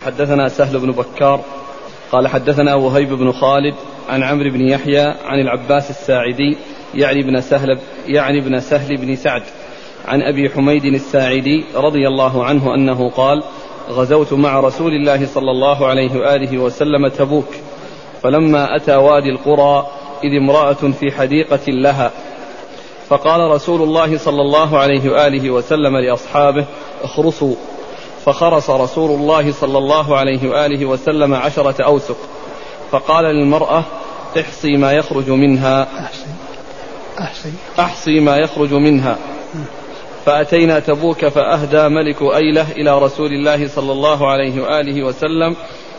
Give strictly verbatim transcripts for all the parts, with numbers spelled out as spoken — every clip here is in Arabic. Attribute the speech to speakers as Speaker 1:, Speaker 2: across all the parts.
Speaker 1: حدثنا سهل بن بكار قال حدثنا وهيب بن خالد عن عمرو بن يحيى عن العباس الساعدي يعني ابن سهل يعني ابن سهل بن سعد عن أبي حميد الساعدي رضي الله عنه أنه قال: غزوت مع رسول الله صلى الله عليه وآله وسلم تبوك، فلما أتى وادي القرى إذ امرأة في حديقة لها، فقال رسول الله صلى الله عليه وآله وسلم لأصحابه: اخرصوا، فخرص رسول الله صلى الله عليه وآله وسلم عشرة أوسق، فقال للمرأة: احصي ما يخرج منها
Speaker 2: أحصي,
Speaker 1: أحصي ما يخرج منها. فأتينا تبوك فأهدى ملك أيلة إلى رسول الله صلى الله عليه وآله وسلم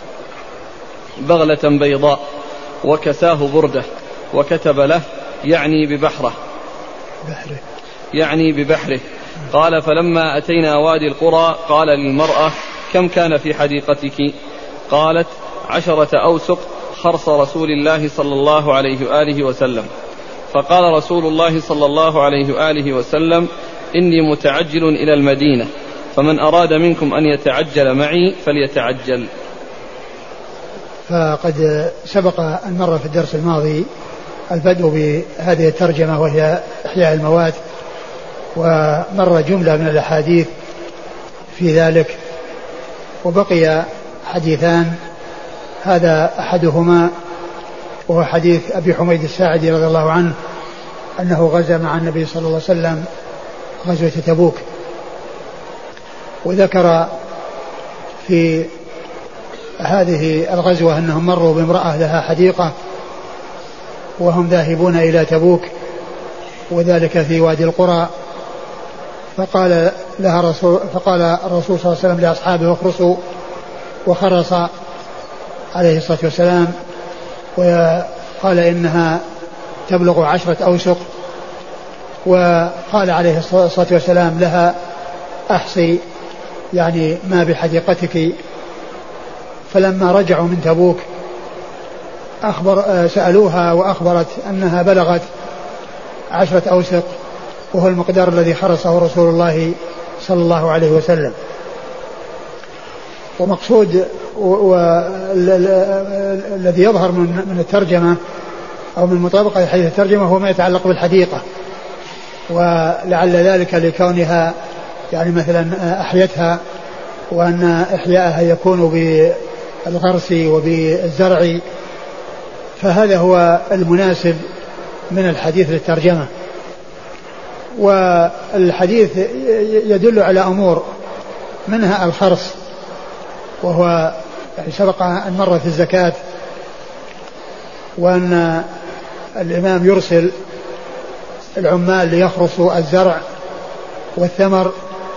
Speaker 1: بغلة بيضاء وكساه بردة وكتب له يعني ببحره
Speaker 2: بحره
Speaker 1: يعني ببحره قال: فلما أتينا وادي القرى قال للمرأة: كم كان في حديقتك؟ قالت: عشرة أوسق خرص رسول الله صلى الله عليه وآله وسلم. فقال رسول الله صلى الله عليه وآله وسلم: إني متعجل إلى المدينة، فمن أراد منكم أن يتعجل معي فليتعجل.
Speaker 2: فقد سبق أن مر في الدرس الماضي البدء بهذه الترجمة وهي إحياء الموات، ومر جملة من الأحاديث في ذلك، وبقي حديثان. هذا أحدهما وهو حديث أبي حميد الساعدي رضي الله عنه أنه غزا مع النبي صلى الله عليه وسلم غزوة تبوك، وذكر في هذه الغزوة أنهم مروا بامرأة لها حديقة وهم ذاهبون إلى تبوك، وذلك في وادي القرى. فقال لها رسول فقال الرسول صلى الله عليه وسلم لأصحابه: اخرصوا، وخرص عليه الصلاة والسلام، وقال إنها تبلغ عشرة أوسق، وقال عليه الصلاة والسلام لها: أحصي يعني ما بحديقتك. فلما رجعوا من تبوك أخبر سألوها وأخبرت أنها بلغت عشرة أوسق، وهو المقدار الذي خرصه رسول الله صلى الله عليه وسلم. ومقصود الذي يظهر من الترجمة أو من مطابقة حديث الترجمة هو ما يتعلق بالحديقة، ولعل ذلك لكونها يعني مثلا أحيتها، وأن إحياءها يكون بالغرس وبالزرع، فهذا هو المناسب من الحديث للترجمة. والحديث يدل على أمور، منها الخرص، وهو يعني سبق أن مر في الزكاة، وأن الإمام يرسل العمال ليخرصوا الزرع والثمر،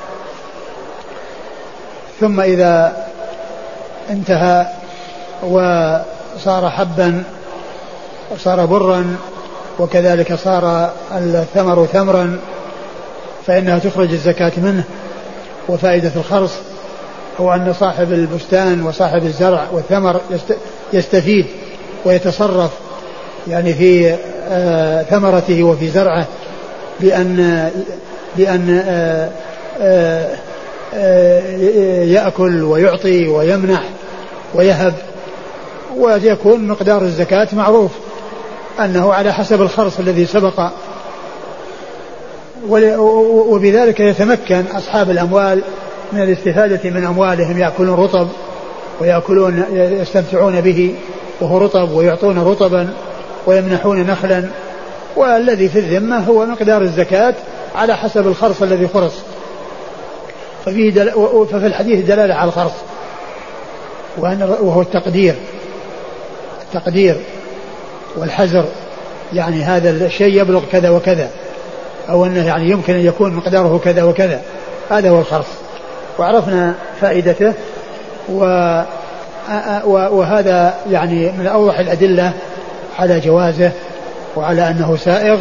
Speaker 2: ثم إذا انتهى وصار حبا وصار برا وكذلك صار الثمر ثمرا فإنها تخرج الزكاة منه. وفائدة الخرص هو أن صاحب البستان وصاحب الزرع والثمر يستفيد ويتصرف يعني في آه ثمرته وفي زرعه بأن بأن آه آه آه يأكل ويعطي ويمنح ويهب، ويكون مقدار الزكاة معروف أنه على حسب الخرص الذي سبق، وبذلك يتمكن أصحاب الأموال من الاستفادة من أموالهم، يأكلون رطب ويأكلون يستمتعون به وهو رطب، ويعطون رطبا ويمنحون نخلا، والذي في الذمة هو مقدار الزكاة على حسب الخرص الذي خرص. ففي, دل... ففي الحديث دلالة على الخرص وهو التقدير التقدير والحزر، يعني هذا الشيء يبلغ كذا وكذا، أو أنه يعني يمكن أن يكون مقداره كذا وكذا، هذا هو الخرص. وعرفنا فائدته، وهذا يعني من أوضح الأدلة على جوازه وعلى أنه سائغ.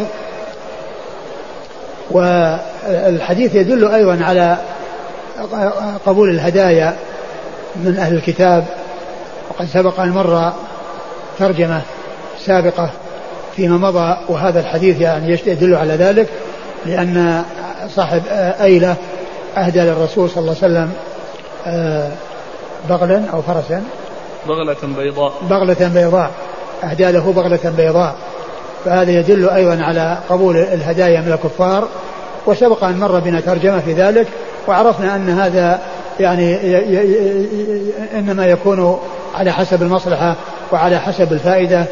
Speaker 2: والحديث يدل أيضا على قبول الهدايا من أهل الكتاب، وقد سبق أن مر ترجمة سابقة فيما مضى، وهذا الحديث يعني يدل على ذلك، لأن صاحب أيلة أهدى للرسول صلى الله عليه وسلم بغلا أو فرسا
Speaker 1: بغلة بيضاء
Speaker 2: بغلة بيضاء أهدى له بغلة بيضاء. فهذا يدل أيضا على قبول الهدايا من الكفار. وسبق أن مر بنا ترجمة في ذلك وعرفنا أن هذا يعني إنما يكون على حسب المصلحة وعلى حسب الفائدة.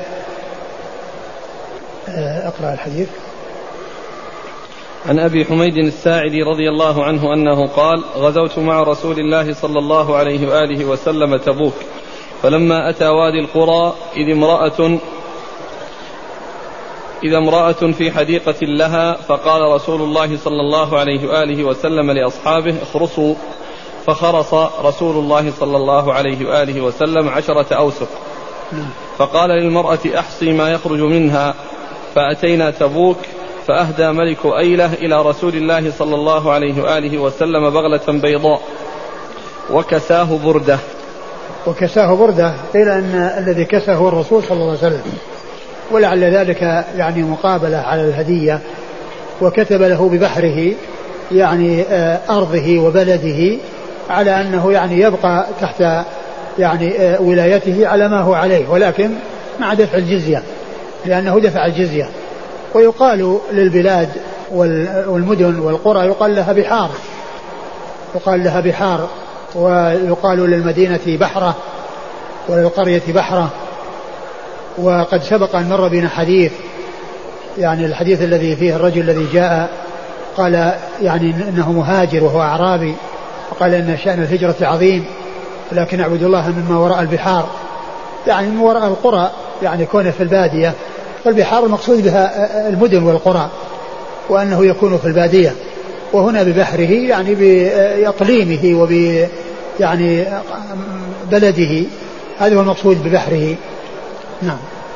Speaker 2: اقرأ الحديث.
Speaker 1: عن أبي حميد الساعدي رضي الله عنه أنه قال: غزوت مع رسول الله صلى الله عليه وآله وسلم تبوك، فلما أتى وادي القرى إذ امرأة إذا امرأة في حديقة لها، فقال رسول الله صلى الله عليه وآله وسلم لأصحابه: اخرصوا. فخرص رسول الله صلى الله عليه وآله وسلم عشرة أوسق، فقال للمرأة: أحصي ما يخرج منها. فأتينا تبوك، فأهدى ملك أيلة إلى رسول الله صلى الله عليه وآله وسلم بغلة بيضاء وكساه بردة.
Speaker 2: وكساه بردة، قيل أن الذي كساه هو الرسول صلى الله عليه وسلم، ولعل ذلك يعني مقابلة على الهدية. وكتب له ببحره يعني أرضه وبلده على أنه يعني يبقى تحت يعني ولايته على ما هو عليه، ولكن مع دفع الجزية، لأنه دفع الجزية. ويقال للبلاد والمدن والقرى يقال لها بحار، يقال لها بحار، ويقال للمدينة بحرة وللقرية بحرة. وقد سبق أن مر بنا حديث، يعني الحديث الذي فيه الرجل الذي جاء قال يعني إنه مهاجر وهو أعرابي، وقال إن شأن الهجرة عظيم، لكن اعبدوا الله مما وراء البحار، يعني من وراء القرى، يعني كونه في البادية. فالبحار المقصود بها المدن والقرى، وأنه يكون في البادية. وهنا ببحره يعني بإقليمه وب يعني بلده، هذا هو المقصود ببحره. نعم.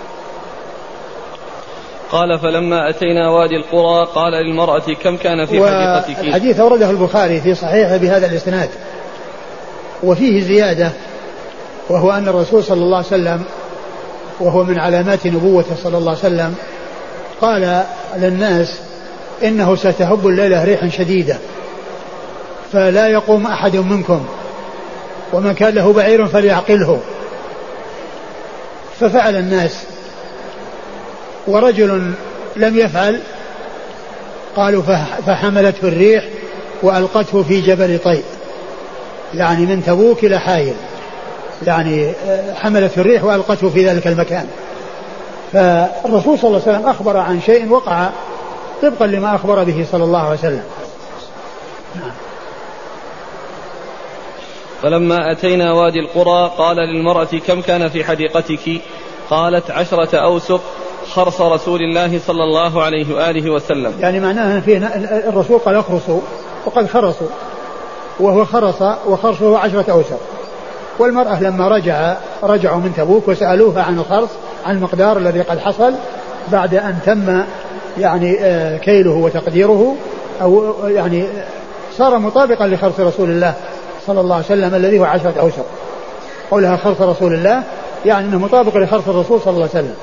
Speaker 1: قال: فلما أتينا وادي القرى قال للمرأة: كم كان في حديقتك؟
Speaker 2: الحديث أورده البخاري في صحيحه بهذا الإسناد، وفيه زيادة، وهو أن الرسول صلى الله عليه وسلم، وهو من علامات نبوته صلى الله عليه وسلم، قال للناس: إنه ستهب الليلة ريح شديدة فلا يقوم أحد منكم، ومن كان له بعير فليعقله. ففعل الناس، ورجل لم يفعل قالوا فحملته الريح وألقته في جبل طيء، يعني من تبوك إلى حائل، يعني حملته الريح وألقته في ذلك المكان. فالرسول صلى الله عليه وسلم أخبر عن شيء وقع طبقا لما أخبر به صلى الله عليه وسلم.
Speaker 1: فلما أتينا وادي القرى قال للمرأة: كم كان في حديقتك؟ قالت: عشرة أوسق، خرص رسول الله صلى الله عليه وآله وسلم.
Speaker 2: يعني معناها فيه الرسول قال اخرصوا، وقد خرصوا، وهو خرص وخرصه عشرة أوسق. والمرأة لما رجع رجعوا من تبوك وسألوها عن الخرص، عن المقدار الذي قد حصل بعد أن تم يعني كيله وتقديره، أو يعني صار مطابقا لخرص رسول الله صلى الله عليه وسلم الذي هو عشرة أوسق. قولها خرص رسول الله يعني أنه مطابق لخرص الرسول صلى الله عليه وسلم.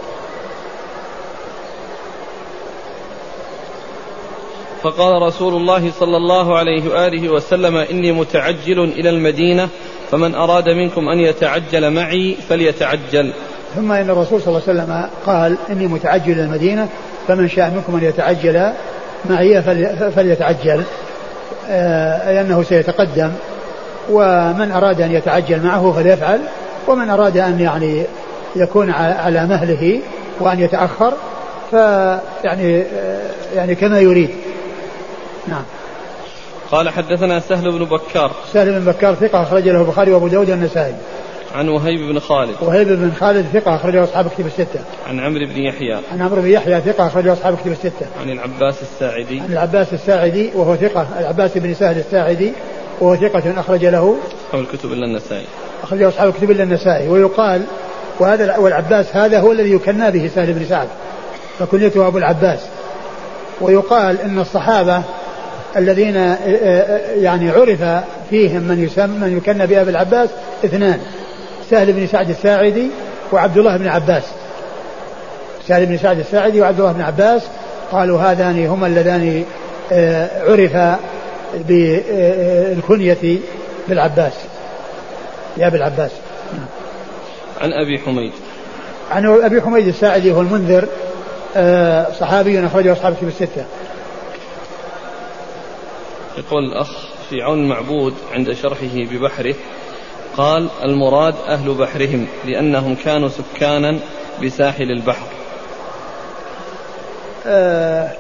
Speaker 1: فقال رسول الله صلى الله عليه وآله وسلم: إني متعجل إلى المدينة، فمن أراد منكم أن يتعجل معي فليتعجل.
Speaker 2: ثم إن الرسول صلى الله عليه وسلم قال: إني متعجل إلى المدينة، فمن شاء منكم أن يتعجل معي فليتعجل، أي أنه سيتقدم، ومن أراد أن يتعجل معه فليفعل، ومن أراد أن يعني يكون على مهله وأن يتأخر فيعني يعني كما يريد. نعم.
Speaker 1: قال: حدثنا سهل بن بكار.
Speaker 2: سهل بن بكار ثقة أخرج له البخاري وأبو داود والنسائي.
Speaker 1: عن وهيب بن خالد.
Speaker 2: وهيب بن خالد ثقة أخرج له أصحاب كتب الستة.
Speaker 1: عن عمرو بن يحيى.
Speaker 2: عن عمرو بن يحيى ثقة أخرج له أصحاب كتب الستة.
Speaker 1: عن العباس الساعدي.
Speaker 2: عن العباس الساعدي وهو ثقة، العباس بن سهل الساعدي وهو ثقة أخرج له
Speaker 1: أصحاب الكتب إلا النسائي.
Speaker 2: أخرج له أصحاب الكتب إلا النسائي. ويقال وهذا والعباس هذا هو الذي يكنى به سهل بن سعد، فكنيته أبو العباس. ويقال إن الصحابة الذين يعني عرف فيهم من يسمى من يكنى بأبي العباس اثنان: سهل بن سعد الساعدي وعبد الله بن عباس. سهل بن سعد الساعدي وعبد الله بن عباس قالوا هذان هما اللذان عرف بالكنية بالعباس. يا أبي العباس.
Speaker 1: عن أبي حميد.
Speaker 2: عن أبي حميد الساعدي هو المنذر صحابي أخرجه أصحاب الكتب الستة.
Speaker 1: يقول الأخ في عون المعبود عند شرحه ببحره قال المراد أهل بحرهم لأنهم كانوا سكانا بساحل البحر.
Speaker 2: آه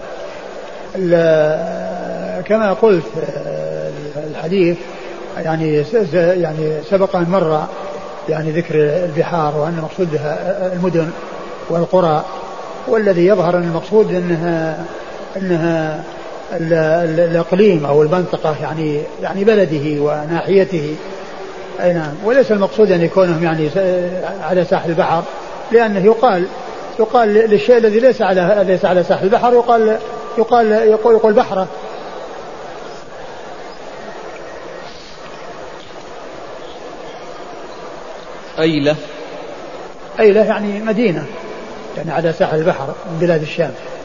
Speaker 2: كما قلت الحديث يعني يعني سبق أن مر يعني ذكر البحار وأن المقصود بها المدن والقرى، والذي يظهر أن المقصود أنها أنها الإقليم أو المنطقة يعني يعني بلده وناحيته. أي نعم. وليس المقصود أن يكونهم يعني على ساحل البحر، لأنه يقال يقال للشيء الذي ليس على ليس على ساحل البحر يقال يقال يقول, يقول بحره.
Speaker 1: أيلة.
Speaker 2: أيلة يعني مدينة يعني على ساحل البحر من بلاد الشام.